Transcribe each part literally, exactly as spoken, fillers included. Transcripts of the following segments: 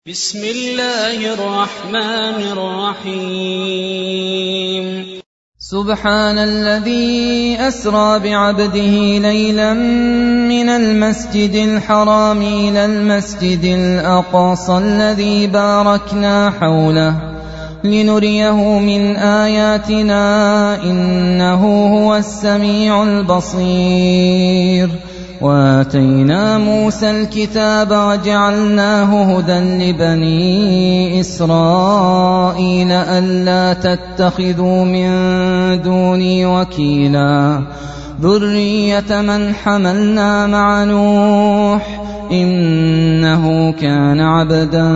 بسم الله الرحمن الرحيم سبحان الذي أسرى بعبده ليلا من المسجد الحرام إلى المسجد الأقصى الذي باركنا حوله لنريه من آياتنا إنه هو السميع البصير. وآتينا موسى الكتاب وجعلناه هدى لبني إسرائيل ألا تتخذوا من دوني وكيلا ذرية من حملنا مع نوح إنه كان عبدا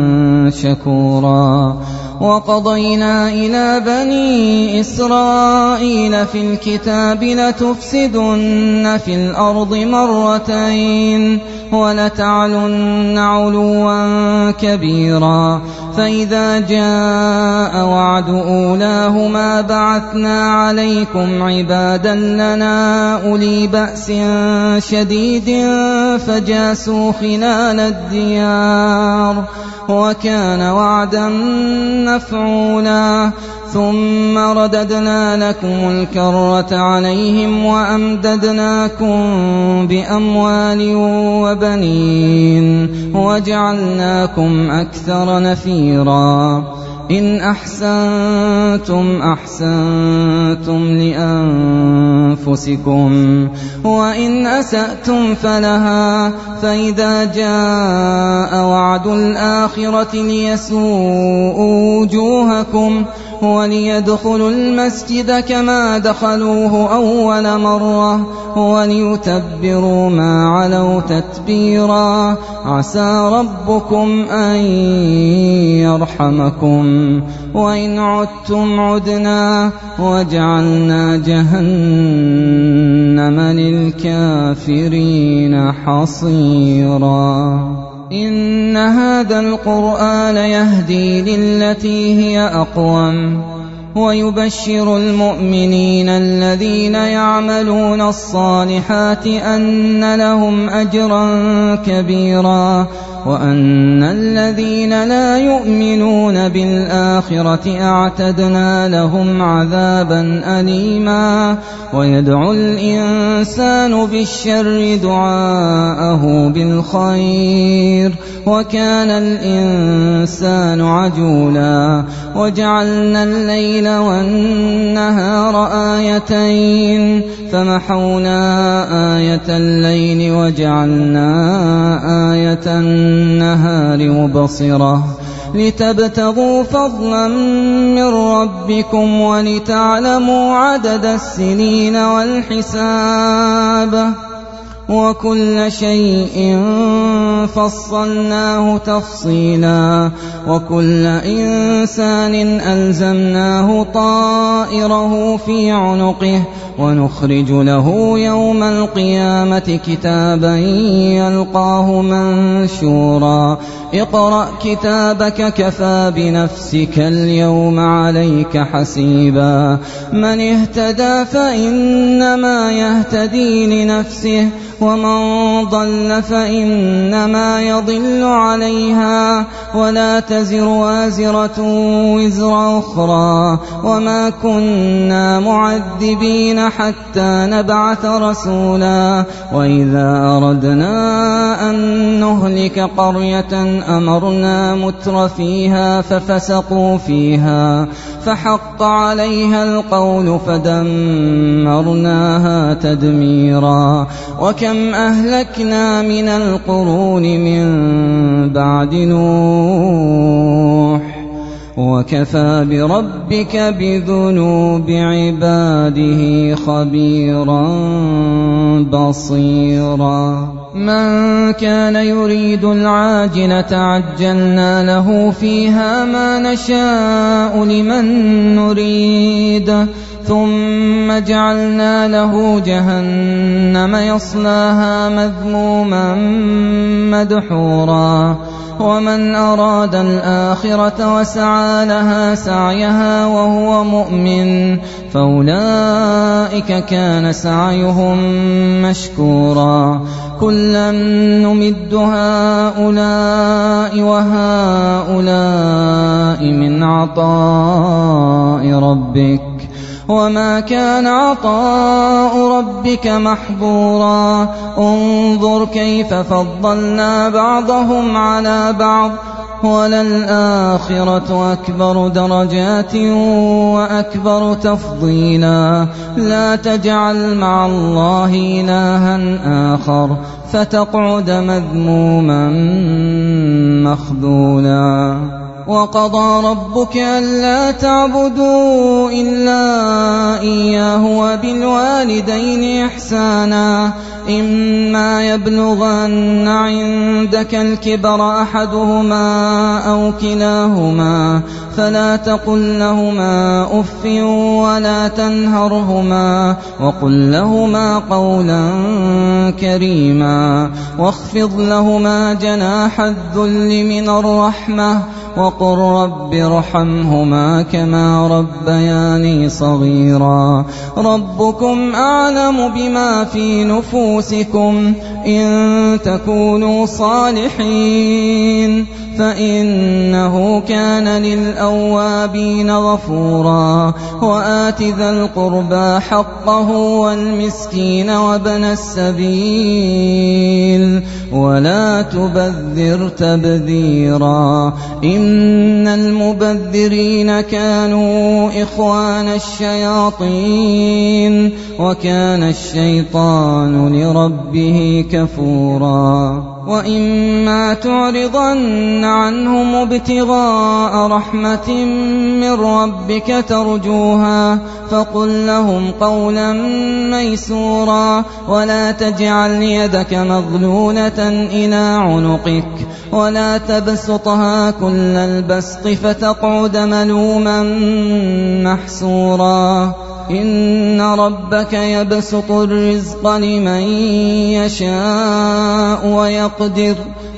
شكورا. وقضينا إلى بني إسرائيل في الكتاب لتفسدن في الأرض مرتين ولتعلن علوا كبيرا فإذا جاء وعد أولاهما بعثنا عليكم عبادا لنا أولي بأس شديد فجاسوا خلال الديار وكان وعدا مفعولا. ثم رددنا لكم الكرة عليهم وأمددناكم بأموال وبنين وجعلناكم أكثر نفيرا. إن أحسنتم أحسنتم لأنفسكم وإن أسأتم فلها فإذا جاء وعد الآخرة ليسوءوا وجوهكم وليدخلوا المسجد كما دخلوه أول مرة وليتبروا ما علوا تتبيرا. عسى ربكم أن يرحمكم وإن عدتم عدنا وجعلنا جهنم للكافرين حصيرا. إن هذا القرآن يهدي للتي هي أقوم ويبشر المؤمنين الذين يعملون الصالحات أن لهم أجرا كبيرا وأن الذين لا يؤمنون بالآخرة أعتدنا لهم عذابا أليما. ويدعو الإنسان بالشر دعاءه بالخير وكان الإنسان عجولا. وجعلنا الليل والنهار آيتين فمحونا آية الليل وجعلنا آية النهار مبصرة لتبتغوا فضلا من ربكم ولتعلموا عدد السنين والحساب وكل شيء فصلناه تفصيلا. وكل إنسان ألزمناه طائره في عنقه ونخرج له يوم القيامة كتابا يلقاه منشورا. اقرأ كتابك كفى بنفسك اليوم عليك حسيبا. من اهتدى فإنما يهتدي لنفسه ومن ضل فإنما يضل عليها ولا تزر وازرة وزر أخرى وما كنا معذبين حتى نبعث رسولا. وإذا أردنا أن نهلك قرية أمرنا متر فيها ففسقوا فيها فحق عليها القول فدمرناها تدميرا. وكم أهلكنا من القرون من بعد نوح وكفى بربك بذنوب عباده خبيرا بصيرا. من كان يريد العاجلة عجلنا له فيها ما نشاء لمن نريد ثم جعلنا له جهنم يصلاها مذموما مدحورا. ومن أراد الآخرة وسعى لها سعيها وهو مؤمن فأولئك كان سعيهم مشكورا كلا نمد هؤلاء وهؤلاء من عطاء ربك وما كان عطاء ربك محظورا انظر كيف فضلنا بعضهم على بعض وللآخرة أكبر درجات وأكبر تفضيلا لا تجعل مع الله إلها آخر فتقعد مذموما مخذولا وقضى ربك ألا تعبدوا إلا إياه وبالوالدين إحسانا إما يبلغن عندك الكبر أحدهما أو كلاهما فلا تقل لهما أف ولا تنهرهما وقل لهما قولا كريما واخفض لهما جناح الذل من الرحمة وقل رب ارحمهما كما ربياني صغيرا ربكم أعلم بما في نفوسكم إن تكونوا صالحين فإنه كان للأوابين غفورا وآت ذا القربى حقه والمسكين وابن السبيل ولا تبذر تبذيرا إن المبذرين كانوا إخوان الشياطين وكان الشيطان لربه كفورا وإما تعرضن عنهم ابتغاء رحمة من ربك ترجوها فقل لهم قولا ميسورا ولا تجعل يدك مغلولة إلى عنقك ولا تبسطها كل البسط فتقعد ملوما محسورا إن ربك يبسط الرزق لمن يشاء ويقدر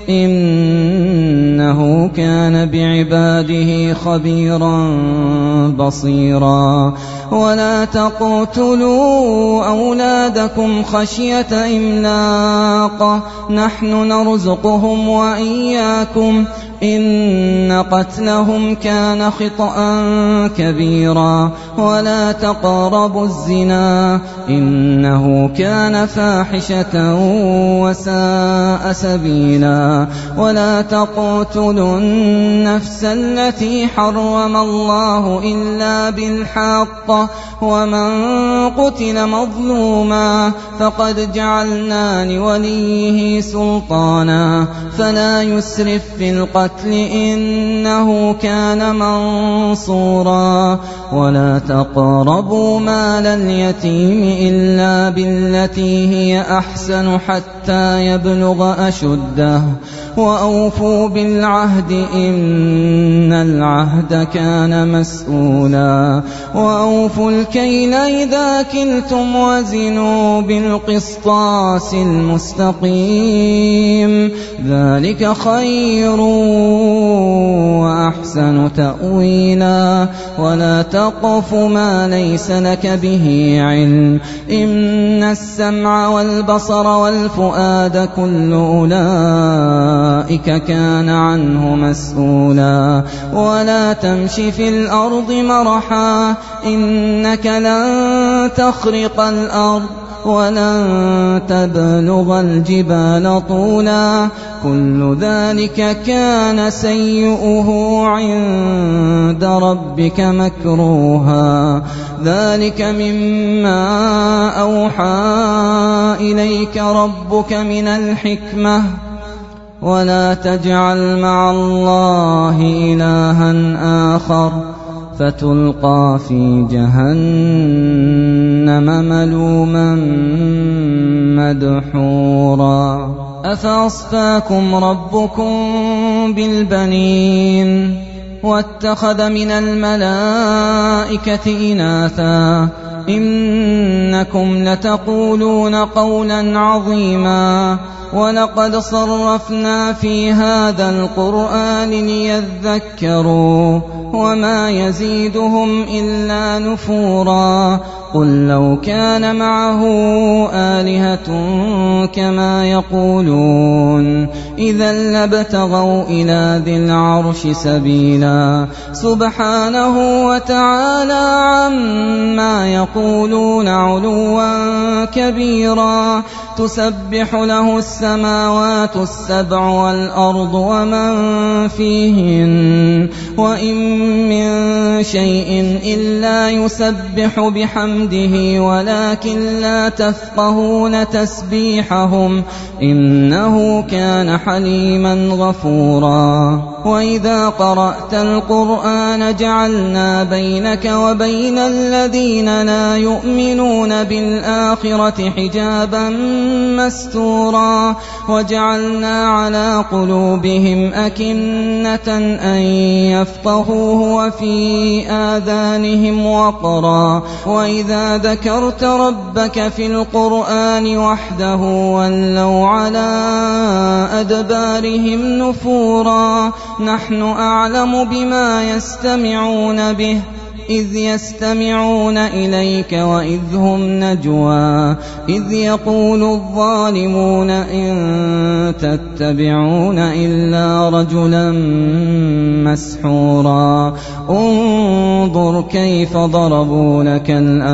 إنه كان بعباده خبيرا بصيرا ولا تقتلوا أولادكم خشية إملاق نحن نرزقهم وإياكم إن قتلهم كان خطأ كبيرا ولا تقربوا الزنا إنه كان فاحشة وساء سبيلا ولا تقتلوا النفس التي حرم الله إلا بالحق ومن قتل مظلوما فقد جعلنا لوليه سلطانا فلا يسرف في القتل إنه كان منصورا ولا تقربوا مال اليتيم إلا بالتي هي أحسن حتى يبلغ أشده وأوفوا بالعهد إن العهد كان مسؤولا وأوفوا الكيل إذا كلتم وزنوا بالقسطاس المستقيم ذلك خير وأحسن تأويلا ولا تقف ما ليس لك به علم إن السمع والبصر والفؤاد كل أولئك كان عنه مسؤولا ولا تمش في الأرض مرحا إنك لن تخرق الأرض ولن تبلغ الجبال طولا كل ذلك كان سيئه عند ربك مكروها ذلك مما أوحى إليك ربك من الحكمة ولا تجعل مع الله إلها آخر فتلقى في جهنم ملوما مدحورا أفأصفاكم ربكم بالبنين واتخذ من الملائكة إناثا إنكم لتقولون قولا عظيما ولقد صرفنا في هذا القرآن ليذكروا وما يزيدهم إلا نفورا قل لو كان معه آلهة كما يقولون إذا لابتغوا إلى ذي العرش سبيلا سبحانه وتعالى عما يقولون علوا كبيرا تسبح له السماوات السبع والأرض ومن فيهن وإن من شيء إلا يسبح بحمده ولكن لا تفقهون تسبيحهم إنه كان حليما غفورا وإذا قرأت القرآن جعلنا بينك وبين الذين لا يؤمنون بالآخرة حجابا مستورا وجعلنا على قلوبهم أكنة أن يفقهوه وفي آذانهم وقرا وإذا ذكرت ربك في القرآن وحده ولوا على أدبارهم نفورا نحن أعلم بما يستمعون به إذ يستمعون إليك وإذ هم نجوى إذ يقول الظالمون إن تتبعون إلا رجلا مسحورا انظر كيف ضربوا لك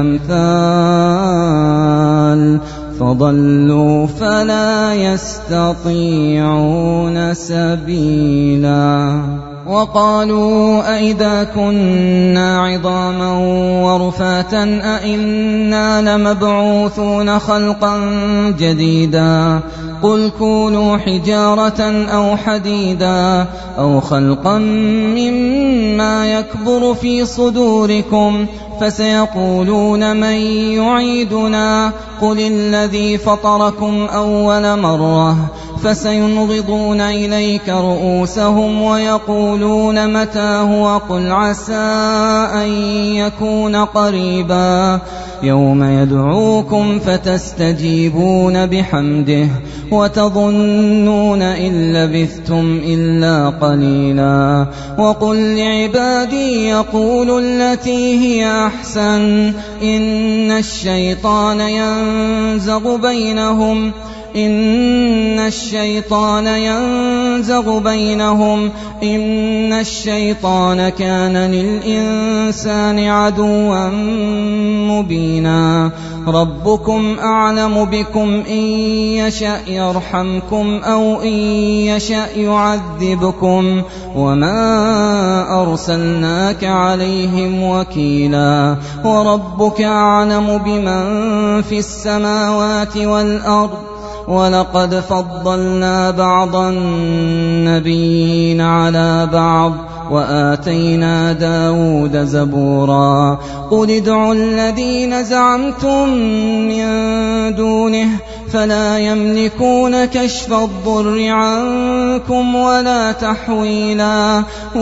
الأمثال فضلوا فلا يستطيعون سبيلا وقالوا أئذا كنا عظاما ورفاتا أئنا لمبعوثون خلقا جديدا قل كونوا حجارة أو حديدا أو خلقا مما يكبر في صدوركم فسيقولون من يعيدنا قل الذي فطركم أول مرة فسينغضون إليك رؤوسهم ويقولون متى هو قل عسى أن يكون قريبا يوم يدعوكم فتستجيبون بحمده وتظنون إن لبثتم إلا قليلا وقل لعبادي يقولوا التي هي أحسن إن الشيطان ينزغ بينهم إن الشيطان ينزغ بينهم إن الشيطان كان للإنسان عدوا مبينا ربكم أعلم بكم إن يشأ يرحمكم أو إن يشأ يعذبكم وما أرسلناك عليهم وكيلا وربك أعلم بمن في السماوات والأرض ولقد فضلنا بعض النبيين على بعض وآتينا داود زبورا قل ادعوا الذين زعمتم من دونه فلا يملكون كشف الضر عنكم ولا تحويلا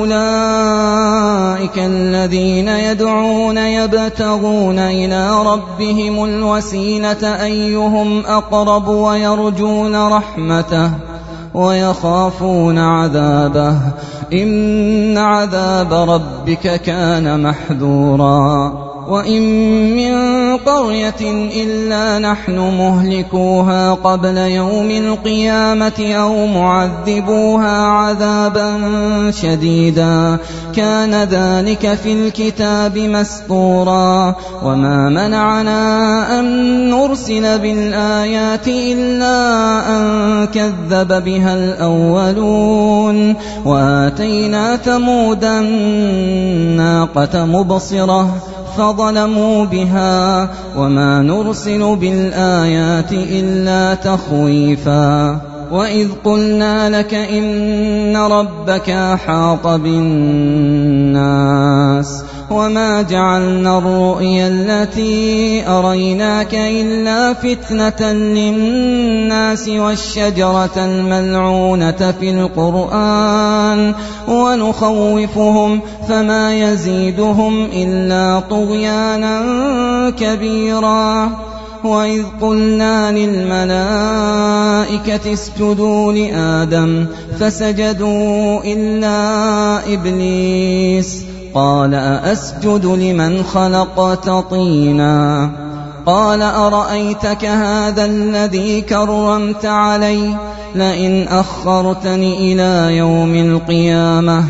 أولئك الذين يدعون يبتغون إلى ربهم الوسيلة أيهم أقرب ويرجون رحمته ويخافون عذابه إن عذاب ربك كان محذورا وإن من قرية إلا نحن مهلكوها قبل يوم القيامة أو معذبوها عذابا شديدا كان ذلك في الكتاب مسطورا وما منعنا أن نرسل بالآيات إلا أن كذب بها الأولون وآتينا ثمود الناقة مبصرة فظلموا بها وما نرسل بالآيات إلا تخويفا وإذ قلنا لك إن ربك أحاط بالناس وما جعلنا الرؤيا التي أريناك إلا فتنة للناس والشجرة الملعونة في القرآن ونخوفهم فما يزيدهم إلا طغيانا كبيرا. وإذ قلنا للملائكة اسجدوا لآدم فسجدوا إلا إبليس قال أأسجد لمن خلقت طينا قال أرأيتك هذا الذي كرمت علي لئن أخرتني إلى يوم القيامة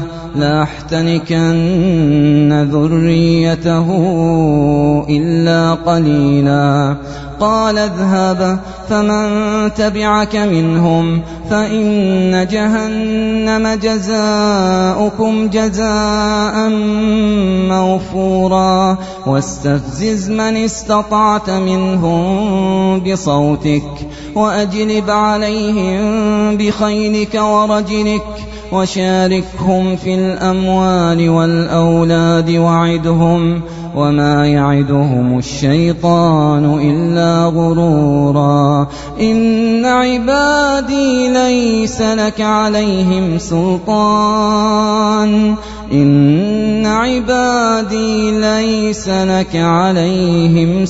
لأحتنكن ذريته إلا قليلا. قال اذهب فمن تبعك منهم فإن جهنم جزاؤكم جزاء موفورا واستفزز من استطعت منهم بصوتك وأجلب عليهم بخيلك ورجلك وشاركهم في الأموال والأولاد وعدهم وما يعدهم الشيطان إلا غرورا. إن عبادي ليس لك عليهم سلطان إن عبادي ليس لك عليهم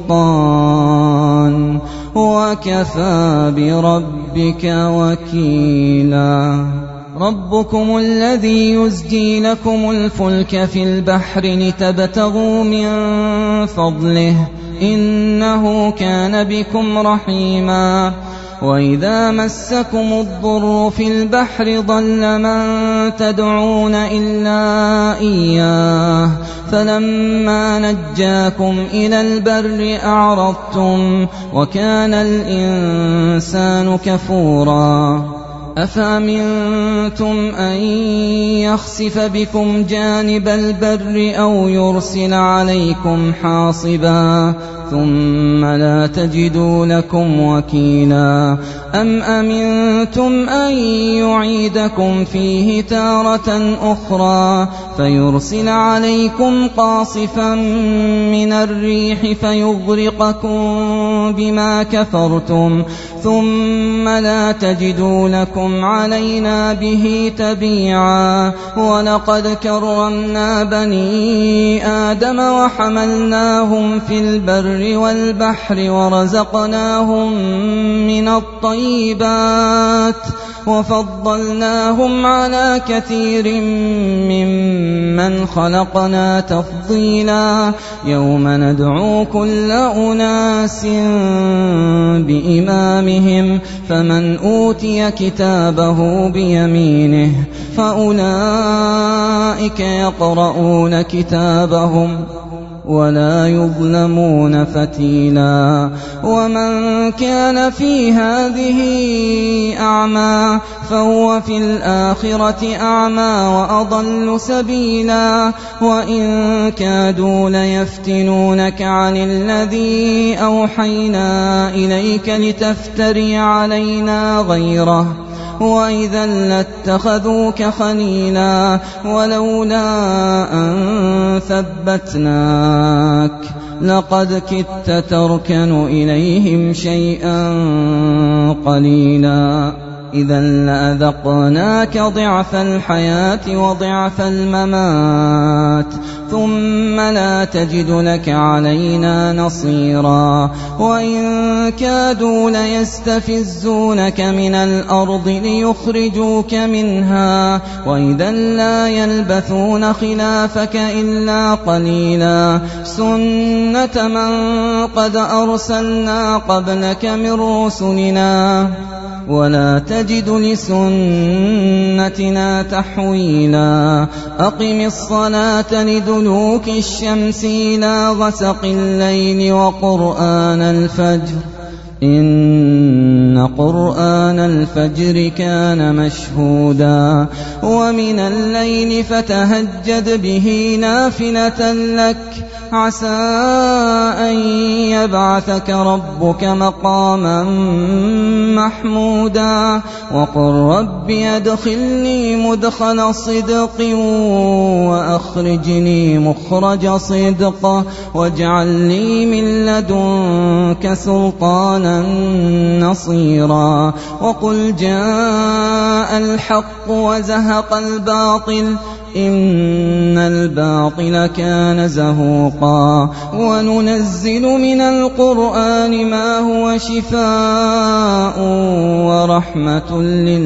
سلطان وكفى بربك وكيلا. ربكم الذي يزجي لكم الفلك في البحر لتبتغوا من فضله إنه كان بكم رحيما. وإذا مسكم الضر في البحر ضل من تدعون إلا إياه فلما نجاكم إلى البر أعرضتم وكان الإنسان كفورا. أفأمنتم أن يخسف بكم جانب البر أو يرسل عليكم حاصبا ثم لا تجدوا لكم وكيلا. أم أمنتم أن يعيدكم فيه تارة أخرى فيرسل عليكم قاصفا من الريح فيغرقكم بما كفرتم ثم لا تجدوا لكم علينا به تبيعا. ولقد كرمنا بني آدم وحملناهم في البر والبحر ورزقناهم من الطيبات وفضلناهم على كثير ممن خلقنا تفضيلا. يوم ندعو كل أناس بإمامهم فمن أوتي كتابه بيمينه فأولئك يقرؤون كتابهم ولا يظلمون فتيلا. ومن كان في هذه أعمى فهو في الآخرة أعمى وأضل سبيلا. وإن كادوا ليفتنونك عن الذي أوحينا إليك لتفتري علينا غيره وإذا لاتخذوك خليلا ولولا أن ثبتناك لقد كدت تركن إليهم شيئا قليلا. إذا لأذقناك ضعف الحياة وضعف الممات ثم لا تجد لك علينا نصيرا. وإن كادوا ليستفزونك من الأرض ليخرجوك منها وإذا لا يلبثون خلافك إلا قليلا. سنة من قد أرسلنا قبلك من رسلنا ولا تجد لسنتنا تحويلا. أقم الصلاة لدلوك الشمس إلى غسق الليل وقرآن الفجر إن إن قرآن الفجر كان مشهودا ومن الليل فتهجد به نافلة لك عسى أن يبعثك ربك مقاما محمودا وقل رب أدخلني مدخل صدق وأخرجني مخرج صدق واجعل لي من لدنك سلطانا نصيرا وقل جاء الحق وزهق الباطل إن الباطل كان زهوقا وننزل من القرآن ما هو شفاء ورحمة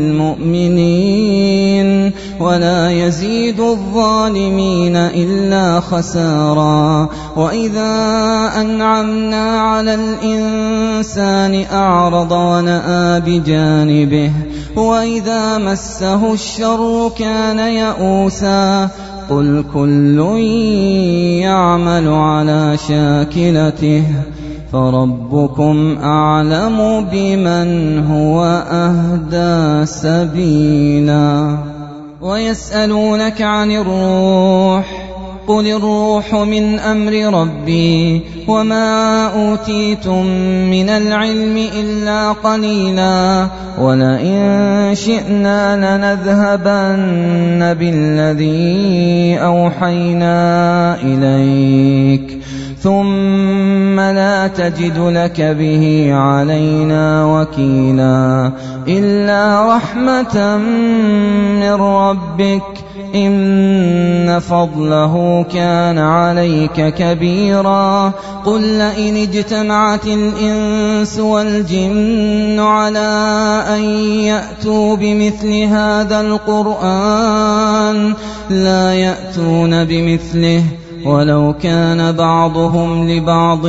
للمؤمنين ولا يزيد الظالمين إلا خسارا وإذا أنعمنا على الإنسان أعرض ونأى بجانبه وإذا مسه الشر كان يئوسا قل كل يعمل على شاكلته فربكم أعلم بمن هو أهدى سبيلا ويسألونك عن الروح قل الروح من أمر ربي وما أوتيتم من العلم إلا قليلا ولئن شئنا لنذهبن بالذي أوحينا إليك ثم لا تجد لك به علينا وكيلا إلا رحمة من ربك إن فضله كان عليك كبيرا قل لئن اجتمعت الإنس والجن على أن يأتوا بمثل هذا القرآن لا يأتون بمثله ولو كان بعضهم لبعض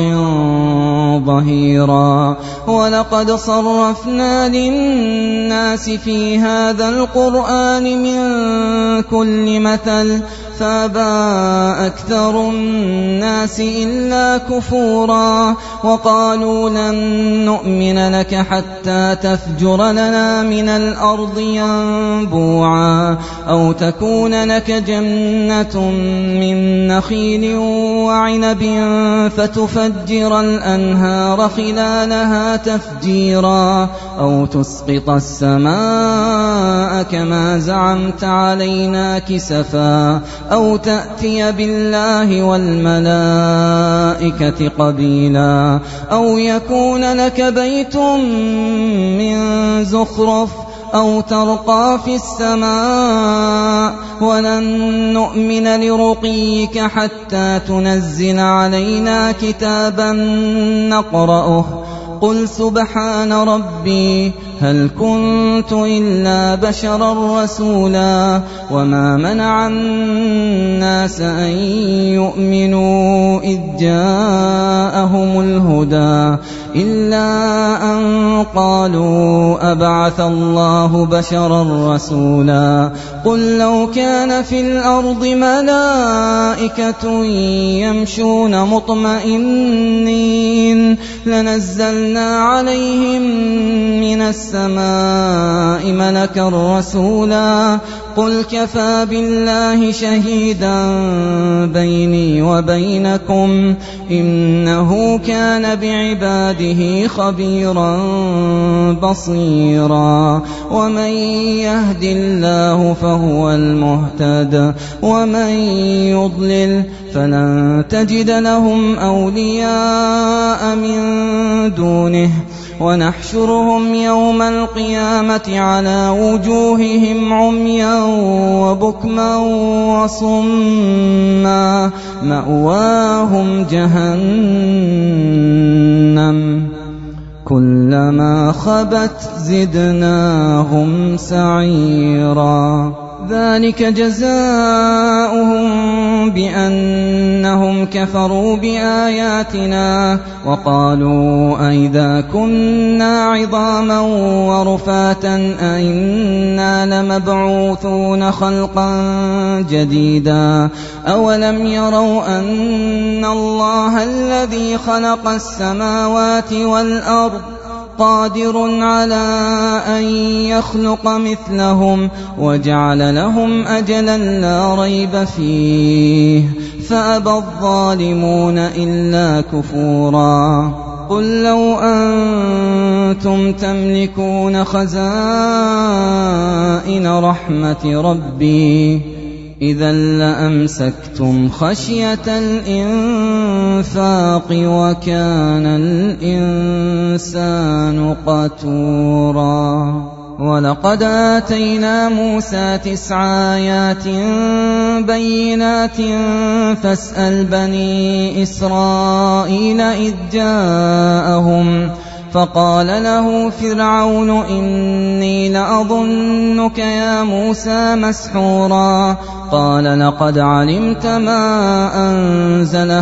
ظهيرا ولقد صرفنا للناس في هذا القرآن من كل مثل فأبى أكثر الناس إلا كفورا وقالوا لن نؤمن لك حتى تفجر لنا من الأرض ينبوعا أو تكون لك جنة من نخيل وعنب فتفجر الأنهار خلالها تفجيرا أو تسقط السماء كما زعمت علينا كسفا أو تأتي بالله والملائكة قبيلا أو يكون لك بيت من زخرف أو ترقى في السماء ولن نؤمن لرقيك حتى تنزل علينا كتابا نقرأه قل سبحان ربي هل كنت إلا بشرا رسولا وما منع الناس أن يؤمنوا إذ جاءهم الهدى إلا أن قالوا أبعث الله بشرا رسولا قل لو كان في الأرض ملائكة يمشون مطمئنين لنزلنا عليهم من السماء ملكا رسولا قل كفى بالله شهيدا بيني وبينكم إنه كان بعباده خبيرا بصيرا ومن يهد الله فهو المهتد ومن يضلل فلن تجد لهم أولياء من دونه ونحشرهم يوم القيامة على وجوههم عميا وبكما وصما مأواهم جهنم كلما خبت زدناهم سعيرا ذلك جزاؤهم بأنهم كفروا بآياتنا وقالوا أئذا كنا عظاما ورفاتا أئنا لمبعوثون خلقا جديدا أولم يروا أن الله الذي خلق السماوات والأرض قادر على أن يخلق مثلهم وجعل لهم أجلا لا ريب فيه فأبى الظالمون إلا كفورا قل لو أنتم تملكون خزائن رحمة ربي إذا لأمسكتم خشية الإنفاق وكان الإنسان قتورا ولقد آتينا موسى تسع آيات بينات فاسأل بني إسرائيل إذ جاءهم فقال له فرعون إني لأظنك يا موسى مسحورا قال لقد علمت ما أنزل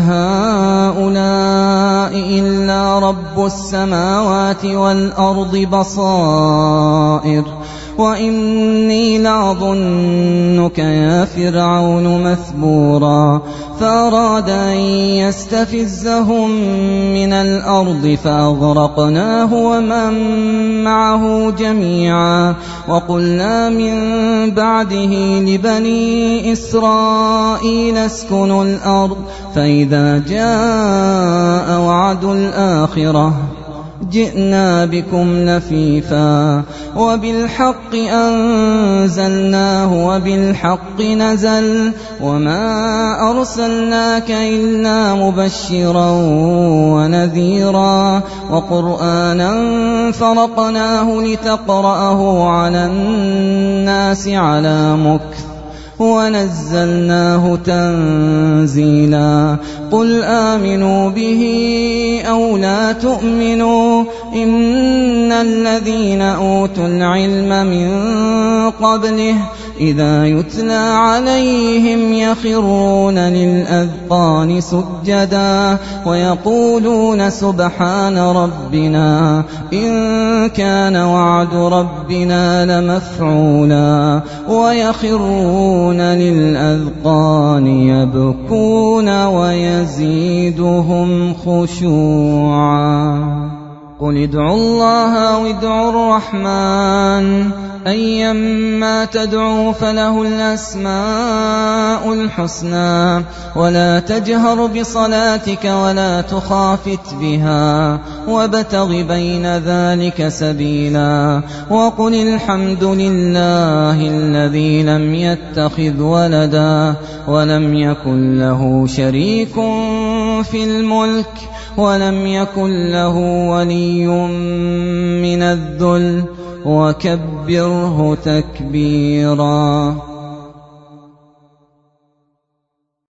هؤلاء إلا رب السماوات والأرض بصائر وإني لأظنك يا فرعون مثبورا فأراد أن يستفزهم من الأرض فأغرقناه ومن معه جميعا وقلنا من بعده لبني إسرائيل اسكنوا الأرض فإذا جاء وعد الآخرة جئنا بكم لفيفا وبالحق أنزلناه وبالحق نزل وما أرسلناك إلا مبشرا ونذيرا وقرآنا فرقناه لتقرأه على الناس على مكث ونزلناه تنزيلا قل آمنوا به أو لا تؤمنوا إن الذين أوتوا العلم من قبله إذا يتلى عليهم يخرون للأذقان سجدا ويقولون سبحان ربنا إن كان وعد ربنا لمفعولا ويخرون للأذقان يبكون ويزيدهم خشوعا قل ادعوا الله أو ادعوا الرحمن أيما تدعوا فله الأسماء الحسنى ولا تجهر بصلاتك ولا تخافت بها وابتغ بين ذلك سبيلا وقل الحمد لله الذي لم يتخذ ولدا ولم يكن له شريك في الملك ولم يكن له ولي من الذل وكبره تكبيرا.